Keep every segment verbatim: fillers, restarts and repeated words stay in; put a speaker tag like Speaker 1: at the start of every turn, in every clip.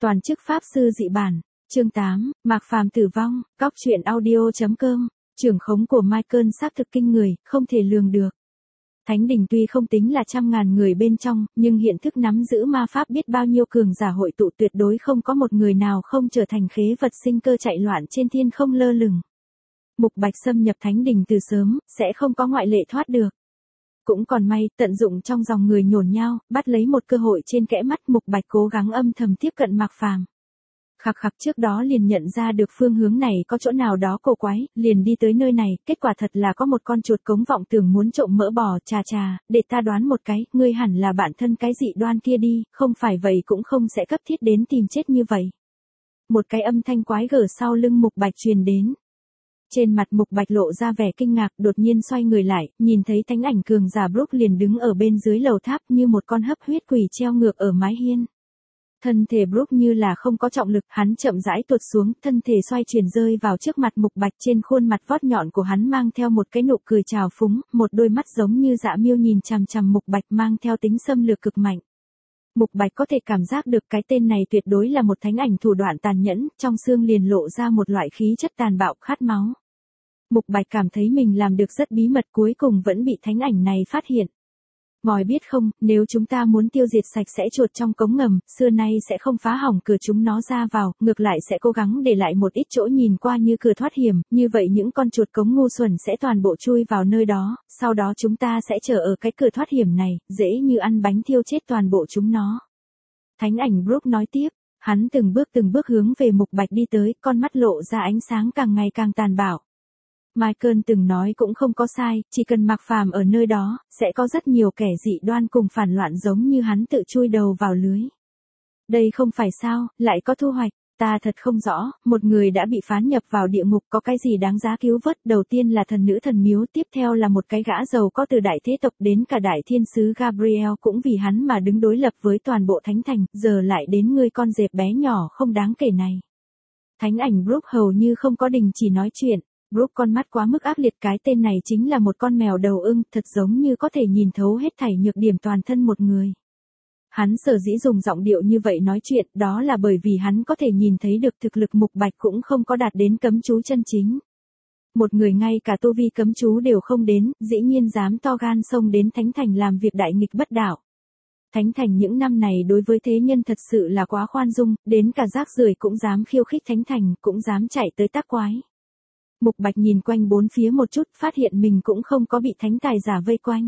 Speaker 1: Toàn chức pháp sư dị bản, chương tám, Mạc Phàm tử vong, cóc truyện audio.com, trưởng khống của Michael xác thực kinh người, không thể lường được. Thánh đình tuy không tính là trăm ngàn người bên trong, nhưng hiện thức nắm giữ ma pháp biết bao nhiêu cường giả hội tụ tuyệt đối không có một người nào không trở thành khế vật sinh cơ chạy loạn trên thiên không lơ lửng. Mục Bạch xâm nhập thánh đình từ sớm, sẽ không có ngoại lệ thoát được. Cũng còn may, tận dụng trong dòng người nhổn nhao, bắt lấy một cơ hội trên kẽ mắt Mục Bạch cố gắng âm thầm tiếp cận Mạc Phàm. Khặc khặc trước đó liền nhận ra được phương hướng này có chỗ nào đó cổ quái, liền đi tới nơi này, kết quả thật là có một con chuột cống vọng tưởng muốn trộm mỡ bò, chà chà, để ta đoán một cái, ngươi hẳn là bạn thân cái dị đoan kia đi, không phải vậy cũng không sẽ cấp thiết đến tìm chết như vậy. Một cái âm thanh quái gở sau lưng Mục Bạch truyền đến. Trên mặt Mục Bạch lộ ra vẻ kinh ngạc, đột nhiên xoay người lại, nhìn thấy thánh ảnh cường giả Brook liền đứng ở bên dưới lầu tháp như một con hấp huyết quỷ treo ngược ở mái hiên. Thân thể Brook như là không có trọng lực, hắn chậm rãi tuột xuống, thân thể xoay chuyển rơi vào trước mặt Mục Bạch, trên khuôn mặt vót nhọn của hắn mang theo một cái nụ cười trào phúng, một đôi mắt giống như dạ miêu nhìn chằm chằm Mục Bạch mang theo tính xâm lược cực mạnh. Mục Bạch có thể cảm giác được cái tên này tuyệt đối là một thánh ảnh thủ đoạn tàn nhẫn, trong xương liền lộ ra một loại khí chất tàn bạo khát máu. Mục Bạch cảm thấy mình làm được rất bí mật, cuối cùng vẫn bị thánh ảnh này phát hiện. Ngài biết không, nếu chúng ta muốn tiêu diệt sạch sẽ chuột trong cống ngầm, xưa nay sẽ không phá hỏng cửa chúng nó ra vào, ngược lại sẽ cố gắng để lại một ít chỗ nhìn qua như cửa thoát hiểm, như vậy những con chuột cống ngu xuẩn sẽ toàn bộ chui vào nơi đó, sau đó chúng ta sẽ chờ ở cái cửa thoát hiểm này, dễ như ăn bánh thiêu chết toàn bộ chúng nó. Thánh ảnh Brook nói tiếp, hắn từng bước từng bước hướng về Mục Bạch đi tới, con mắt lộ ra ánh sáng càng ngày càng tàn bạo. Michael từng nói cũng không có sai, chỉ cần Mạc Phàm ở nơi đó, sẽ có rất nhiều kẻ dị đoan cùng phản loạn giống như hắn tự chui đầu vào lưới. Đây không phải sao, lại có thu hoạch, ta thật không rõ, một người đã bị phán nhập vào địa ngục có cái gì đáng giá cứu vớt, đầu tiên là thần nữ thần miếu, tiếp theo là một cái gã giàu có từ đại thế tộc đến cả đại thiên sứ Gabriel cũng vì hắn mà đứng đối lập với toàn bộ thánh thành, giờ lại đến người con dẹp bé nhỏ không đáng kể này. Thánh ảnh Brook hầu như không có đình chỉ nói chuyện. Brook con mắt quá mức ác liệt, cái tên này chính là một con mèo đầu ưng, thật giống như có thể nhìn thấu hết thảy nhược điểm toàn thân một người. Hắn sở dĩ dùng giọng điệu như vậy nói chuyện, đó là bởi vì hắn có thể nhìn thấy được thực lực Mục Bạch cũng không có đạt đến cấm chú chân chính. Một người ngay cả tu vi cấm chú đều không đến, dĩ nhiên dám to gan xông đến Thánh Thành làm việc đại nghịch bất đạo. Thánh Thành những năm này đối với thế nhân thật sự là quá khoan dung, đến cả rác rưởi cũng dám khiêu khích Thánh Thành, cũng dám chạy tới tác quái. Mục Bạch nhìn quanh bốn phía một chút, phát hiện mình cũng không có bị thánh tài giả vây quanh.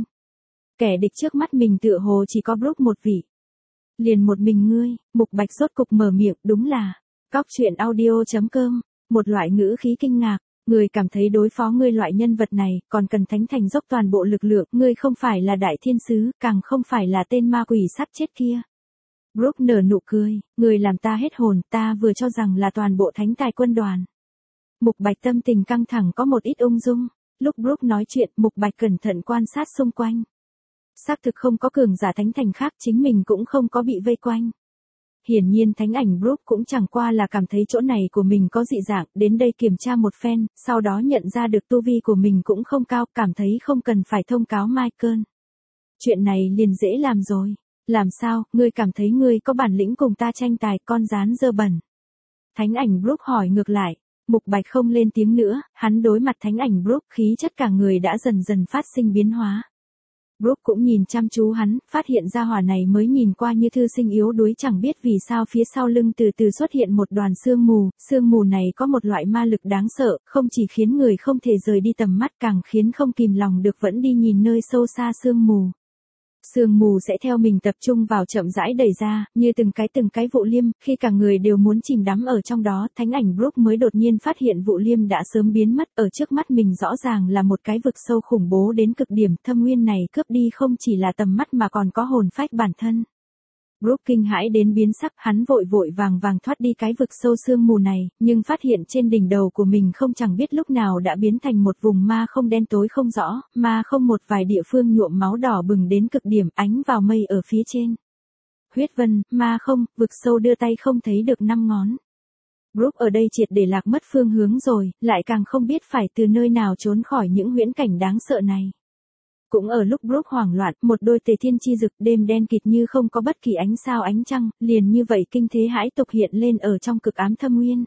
Speaker 1: Kẻ địch trước mắt mình tựa hồ chỉ có Brook một vị. Liền một mình ngươi, Mục Bạch rốt cục mở miệng, đúng là, cóc truyện audio.com, một loại ngữ khí kinh ngạc, người cảm thấy đối phó ngươi loại nhân vật này, còn cần thánh thành dốc toàn bộ lực lượng, ngươi không phải là đại thiên sứ, càng không phải là tên ma quỷ sắp chết kia. Brook nở nụ cười, người làm ta hết hồn, ta vừa cho rằng là toàn bộ thánh tài quân đoàn. Mục Bạch tâm tình căng thẳng có một ít ung dung, lúc Brook nói chuyện, Mục Bạch cẩn thận quan sát xung quanh. Xác thực không có cường giả thánh thành khác, chính mình cũng không có bị vây quanh. Hiển nhiên thánh ảnh Brook cũng chẳng qua là cảm thấy chỗ này của mình có dị dạng, đến đây kiểm tra một phen, sau đó nhận ra được tu vi của mình cũng không cao, cảm thấy không cần phải thông cáo Michael. Chuyện này liền dễ làm rồi. Làm sao, ngươi cảm thấy ngươi có bản lĩnh cùng ta tranh tài, con rán dơ bẩn? Thánh ảnh Brook hỏi ngược lại. Mục Bạch không lên tiếng nữa, hắn đối mặt thánh ảnh Brook, khí chất cả người đã dần dần phát sinh biến hóa. Brook cũng nhìn chăm chú hắn, phát hiện ra hỏa này mới nhìn qua như thư sinh yếu đuối, chẳng biết vì sao phía sau lưng từ từ xuất hiện một đoàn sương mù, sương mù này có một loại ma lực đáng sợ, không chỉ khiến người không thể rời đi tầm mắt, càng khiến không kìm lòng được vẫn đi nhìn nơi sâu xa sương mù. Sương mù sẽ theo mình tập trung vào chậm rãi đẩy ra, như từng cái từng cái vụ liêm, khi cả người đều muốn chìm đắm ở trong đó, thánh ảnh Brook mới đột nhiên phát hiện vụ liêm đã sớm biến mất, ở trước mắt mình rõ ràng là một cái vực sâu khủng bố đến cực điểm, thâm nguyên này cướp đi không chỉ là tầm mắt mà còn có hồn phách bản thân. Brook kinh hãi đến biến sắc, hắn vội vội vàng vàng thoát đi cái vực sâu sương mù này, nhưng phát hiện trên đỉnh đầu của mình không chẳng biết lúc nào đã biến thành một vùng ma không đen tối không rõ, ma không một vài địa phương nhuộm máu đỏ bừng đến cực điểm, ánh vào mây ở phía trên. Huyết vân, ma không, vực sâu đưa tay không thấy được năm ngón. Brook ở đây triệt để lạc mất phương hướng rồi, lại càng không biết phải từ nơi nào trốn khỏi những huyễn cảnh đáng sợ này. Cũng ở lúc Brooke hoảng loạn, một đôi tề thiên chi dực đêm đen kịt như không có bất kỳ ánh sao ánh trăng, liền như vậy kinh thế hãi tục hiện lên ở trong cực ám thâm nguyên.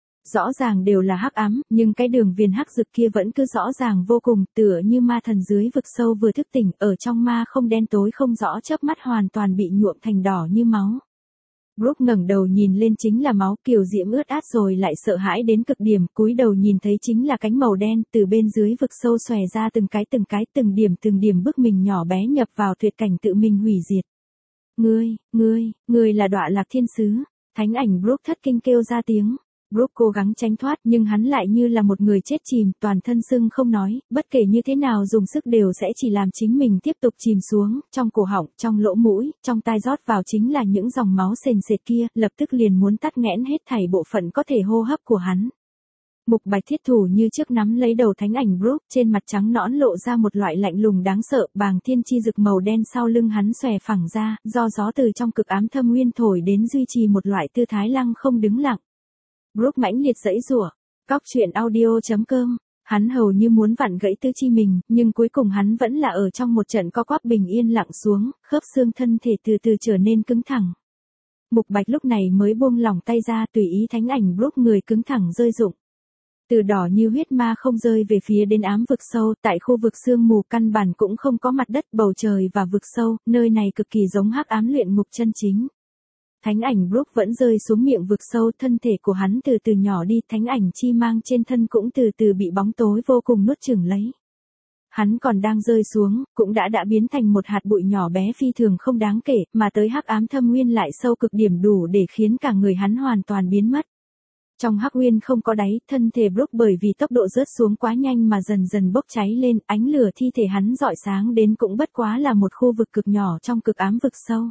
Speaker 1: Rõ ràng đều là hắc ám, nhưng cái đường viền hắc rực kia vẫn cứ rõ ràng vô cùng, tựa như ma thần dưới vực sâu vừa thức tỉnh, ở trong ma không đen tối không rõ chớp mắt hoàn toàn bị nhuộm thành đỏ như máu. Brooke ngẩng đầu nhìn lên chính là máu, kiều diễm ướt át rồi lại sợ hãi đến cực điểm, cúi đầu nhìn thấy chính là cánh màu đen, từ bên dưới vực sâu xòe ra từng cái từng cái, từng điểm từng điểm bức mình nhỏ bé nhập vào tuyệt cảnh tự mình hủy diệt. Ngươi, ngươi, ngươi là Đọa Lạc Thiên Sứ. Thánh ảnh Brooke thất kinh kêu ra tiếng. Brooke cố gắng tránh thoát nhưng hắn lại như là một người chết chìm, toàn thân sưng không nói, bất kể như thế nào dùng sức đều sẽ chỉ làm chính mình tiếp tục chìm xuống, trong cổ họng, trong lỗ mũi, trong tai rót vào chính là những dòng máu sền sệt kia, lập tức liền muốn tắc nghẽn hết thảy bộ phận có thể hô hấp của hắn. Mục Bạch thiết thủ như trước nắm lấy đầu thánh ảnh Brooke, trên mặt trắng nõn lộ ra một loại lạnh lùng đáng sợ, bàng thiên chi dực màu đen sau lưng hắn xòe phẳng ra, do gió từ trong cực ám thâm nguyên thổi đến duy trì một loại tư thái lăng không đứng lặng. Brooke mãnh liệt giãy giụa. Cóc truyện audio chấm com. Hắn hầu như muốn vặn gãy tứ chi mình, nhưng cuối cùng hắn vẫn là ở trong một trận co quắp bình yên lặng xuống, khớp xương thân thể từ từ trở nên cứng thẳng. Mục Bạch lúc này mới buông lỏng tay ra, tùy ý thánh ảnh Brooke người cứng thẳng rơi rụng. Từ đỏ như huyết ma không rơi về phía đến ám vực sâu, tại khu vực sương mù căn bản cũng không có mặt đất, bầu trời và vực sâu, nơi này cực kỳ giống hắc ám luyện ngục chân chính. Thánh ảnh Brooke vẫn rơi xuống miệng vực sâu, thân thể của hắn từ từ nhỏ đi, thánh ảnh chi mang trên thân cũng từ từ bị bóng tối vô cùng nuốt chửng lấy. Hắn còn đang rơi xuống, cũng đã đã biến thành một hạt bụi nhỏ bé phi thường không đáng kể, mà tới hắc ám thâm nguyên lại sâu cực điểm đủ để khiến cả người hắn hoàn toàn biến mất. Trong hắc nguyên không có đáy, thân thể Brooke bởi vì tốc độ rớt xuống quá nhanh mà dần dần bốc cháy lên, ánh lửa thi thể hắn rọi sáng đến cũng bất quá là một khu vực cực nhỏ trong cực ám vực sâu.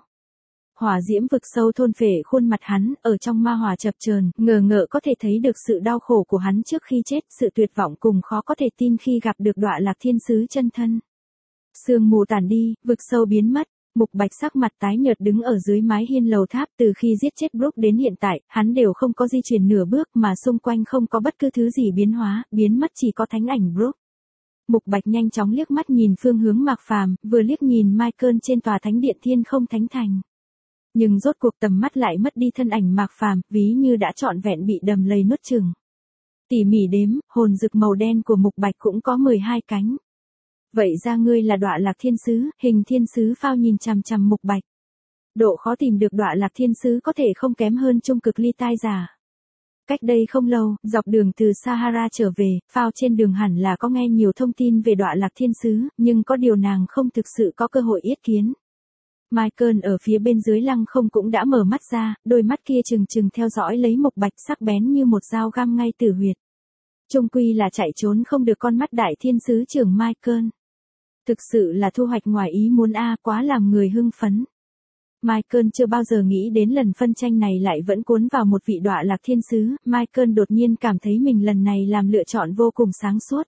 Speaker 1: Hỏa diễm vực sâu thôn phệ khuôn mặt hắn, ở trong ma hỏa chập chờn, ngờ ngợ có thể thấy được sự đau khổ của hắn trước khi chết, sự tuyệt vọng cùng khó có thể tin khi gặp được Đọa Lạc Thiên Sứ chân thân. Sương mù tàn đi, vực sâu biến mất, Mục Bạch sắc mặt tái nhợt đứng ở dưới mái hiên lầu tháp, từ khi giết chết Brooke đến hiện tại, hắn đều không có di chuyển nửa bước mà xung quanh không có bất cứ thứ gì biến hóa, biến mất chỉ có thánh ảnh Brooke. Mục Bạch nhanh chóng liếc mắt nhìn phương hướng Mạc Phàm, vừa liếc nhìn Michael trên tòa thánh điện Thiên Không Thánh Thành. Nhưng rốt cuộc tầm mắt lại mất đi thân ảnh Mạc Phàm, ví như đã trọn vẹn bị đầm lầy nuốt chửng. Tỉ mỉ đếm, hồn dực màu đen của Mục Bạch cũng có mười hai cánh. Vậy ra ngươi là Đọa Lạc Thiên Sứ, Hình Thiên Sứ phao nhìn chằm chằm Mục Bạch. Độ khó tìm được Đọa Lạc Thiên Sứ có thể không kém hơn Trung Cực Ly Tai giả. Cách đây không lâu, dọc đường từ Sahara trở về, phao trên đường hẳn là có nghe nhiều thông tin về Đọa Lạc Thiên Sứ, nhưng có điều nàng không thực sự có cơ hội yết kiến. Michael ở phía bên dưới lăng không cũng đã mở mắt ra, đôi mắt kia trừng trừng theo dõi lấy Mục Bạch sắc bén như một dao găm ngay tử huyệt. Chung quy là chạy trốn không được con mắt đại thiên sứ trưởng Michael. Thực sự là thu hoạch ngoài ý muốn a, quá làm người hưng phấn. Michael chưa bao giờ nghĩ đến lần phân tranh này lại vẫn cuốn vào một vị Đọa Lạc Thiên Sứ, Michael đột nhiên cảm thấy mình lần này làm lựa chọn vô cùng sáng suốt.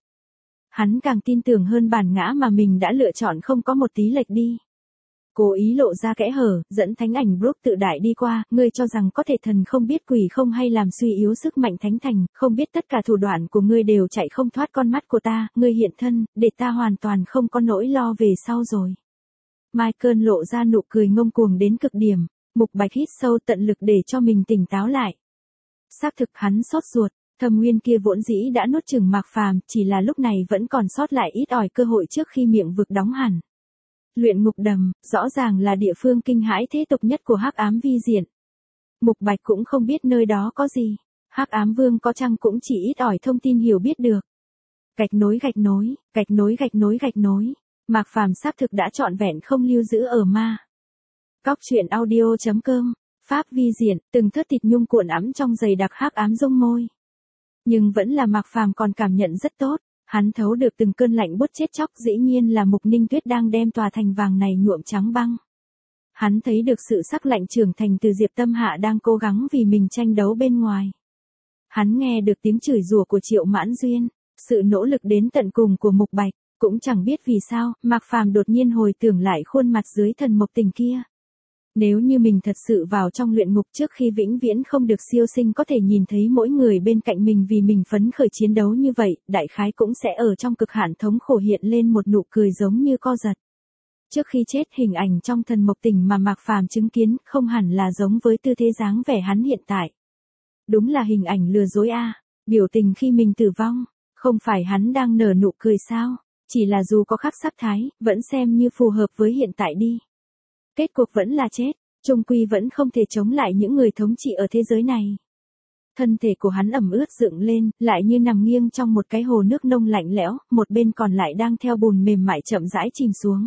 Speaker 1: Hắn càng tin tưởng hơn bản ngã mà mình đã lựa chọn không có một tí lệch đi. Cố ý lộ ra kẽ hở, dẫn thánh ảnh Brooke tự đại đi qua, ngươi cho rằng có thể thần không biết quỷ không hay làm suy yếu sức mạnh thánh thành, không biết tất cả thủ đoạn của ngươi đều chạy không thoát con mắt của ta, ngươi hiện thân, để ta hoàn toàn không có nỗi lo về sau rồi. Michael lộ ra nụ cười ngông cuồng đến cực điểm, Mục Bạch hít sâu tận lực để cho mình tỉnh táo lại. Xác thực hắn sốt ruột, thâm nguyên kia vốn dĩ đã nuốt chửng Mạc Phàm, chỉ là lúc này vẫn còn sót lại ít ỏi cơ hội trước khi miệng vực đóng hẳn. Luyện ngục đầm, rõ ràng là địa phương kinh hãi thế tục nhất của hắc ám vi diện. Mục Bạch cũng không biết nơi đó có gì. Hắc ám vương có chăng cũng chỉ ít ỏi thông tin hiểu biết được. Gạch nối gạch nối, gạch nối gạch nối gạch nối. Mạc Phàm xác thực đã trọn vẹn không lưu giữ ở ma. Cóc truyện audio chấm com. Pháp vi diện, từng thớt thịt nhung cuộn ẵm trong giày đặc hắc ám dung môi. Nhưng vẫn là Mạc Phàm còn cảm nhận rất tốt. Hắn thấu được từng cơn lạnh buốt chết chóc, dĩ nhiên là Mục Ninh Tuyết đang đem tòa thành vàng này nhuộm trắng băng. Hắn thấy được sự sắc lạnh trưởng thành từ Diệp Tâm Hạ đang cố gắng vì mình tranh đấu bên ngoài. Hắn nghe được tiếng chửi rủa của Triệu Mãn Duyên, sự nỗ lực đến tận cùng của Mục Bạch, cũng chẳng biết vì sao, Mạc Phàm đột nhiên hồi tưởng lại khuôn mặt dưới thần mộc tình kia. Nếu như mình thật sự vào trong luyện ngục trước khi vĩnh viễn không được siêu sinh có thể nhìn thấy mỗi người bên cạnh mình vì mình phấn khởi chiến đấu như vậy, đại khái cũng sẽ ở trong cực hạn thống khổ hiện lên một nụ cười giống như co giật. Trước khi chết hình ảnh trong Thần Mộc Tỉnh mà Mạc Phàm chứng kiến không hẳn là giống với tư thế dáng vẻ hắn hiện tại. Đúng là hình ảnh lừa dối a, biểu tình khi mình tử vong, không phải hắn đang nở nụ cười sao, chỉ là dù có khắc sắp thái, vẫn xem như phù hợp với hiện tại đi. Kết cuộc vẫn là chết, chung quy vẫn không thể chống lại những người thống trị ở thế giới này. Thân thể của hắn ẩm ướt dựng lên, lại như nằm nghiêng trong một cái hồ nước nông lạnh lẽo, một bên còn lại đang theo bùn mềm mại chậm rãi chìm xuống.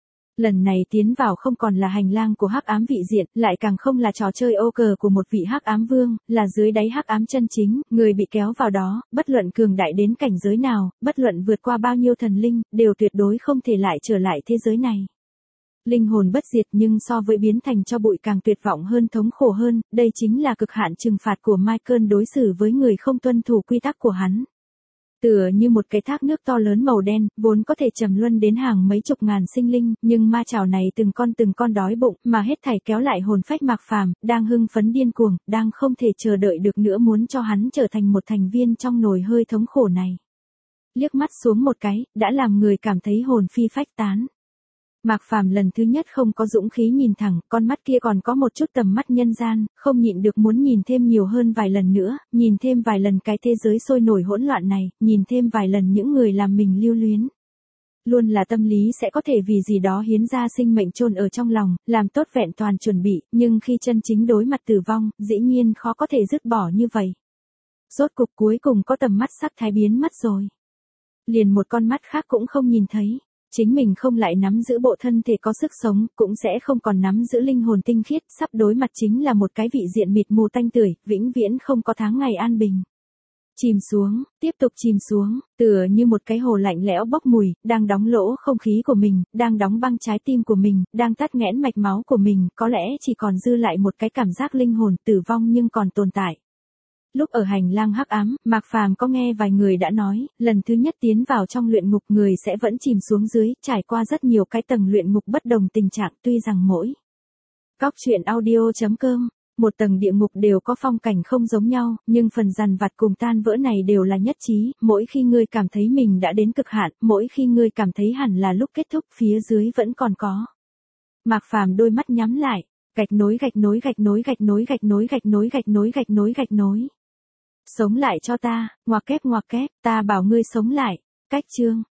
Speaker 1: Lần này tiến vào không còn là hành lang của hắc ám vị diện, lại càng không là trò chơi ô cờ của một vị hắc ám vương, là dưới đáy hắc ám chân chính, người bị kéo vào đó, bất luận cường đại đến cảnh giới nào, bất luận vượt qua bao nhiêu thần linh, đều tuyệt đối không thể lại trở lại thế giới này. Linh hồn bất diệt nhưng so với biến thành cho bụi càng tuyệt vọng hơn, thống khổ hơn, đây chính là cực hạn trừng phạt của Michael đối xử với người không tuân thủ quy tắc của hắn. Tựa như một cái thác nước to lớn màu đen, vốn có thể trầm luân đến hàng mấy chục ngàn sinh linh, nhưng ma chảo này từng con từng con đói bụng, mà hết thảy kéo lại hồn phách Mạc Phàm, đang hưng phấn điên cuồng, đang không thể chờ đợi được nữa muốn cho hắn trở thành một thành viên trong nồi hơi thống khổ này. Liếc mắt xuống một cái, đã làm người cảm thấy hồn phi phách tán. Mạc Phàm lần thứ nhất không có dũng khí nhìn thẳng, con mắt kia còn có một chút tầm mắt nhân gian, không nhịn được muốn nhìn thêm nhiều hơn vài lần nữa, nhìn thêm vài lần cái thế giới sôi nổi hỗn loạn này, nhìn thêm vài lần những người làm mình lưu luyến. Luôn là tâm lý sẽ có thể vì gì đó hiến ra sinh mệnh chôn ở trong lòng, làm tốt vẹn toàn chuẩn bị, nhưng khi chân chính đối mặt tử vong, dĩ nhiên khó có thể dứt bỏ như vậy. Rốt cục cuối cùng có tầm mắt sắp thái biến mất rồi. Liền một con mắt khác cũng không nhìn thấy. Chính mình không lại nắm giữ bộ thân thể có sức sống, cũng sẽ không còn nắm giữ linh hồn tinh khiết, sắp đối mặt chính là một cái vị diện mịt mù tanh tưởi, vĩnh viễn không có tháng ngày an bình. Chìm xuống, tiếp tục chìm xuống, tựa như một cái hồ lạnh lẽo bốc mùi, đang đóng lỗ không khí của mình, đang đóng băng trái tim của mình, đang tắc nghẽn mạch máu của mình, có lẽ chỉ còn dư lại một cái cảm giác linh hồn tử vong nhưng còn tồn tại. Lúc ở hành lang hắc ám, Mạc Phàm có nghe vài người đã nói, lần thứ nhất tiến vào trong luyện ngục người sẽ vẫn chìm xuống dưới, trải qua rất nhiều cái tầng luyện ngục bất đồng tình trạng, tuy rằng mỗi Cóc truyện audio chấm com, một tầng địa ngục đều có phong cảnh không giống nhau, nhưng phần dằn vặt cùng tan vỡ này đều là nhất trí, mỗi khi ngươi cảm thấy mình đã đến cực hạn, mỗi khi ngươi cảm thấy hẳn là lúc kết thúc, phía dưới vẫn còn có. Mạc Phàm đôi mắt nhắm lại, gạch nối gạch nối gạch nối gạch nối gạch nối gạch nối gạch nối gạch nối gạch nối. Sống lại cho ta, ngoặc kép ngoặc kép, ta bảo ngươi sống lại. Cách chương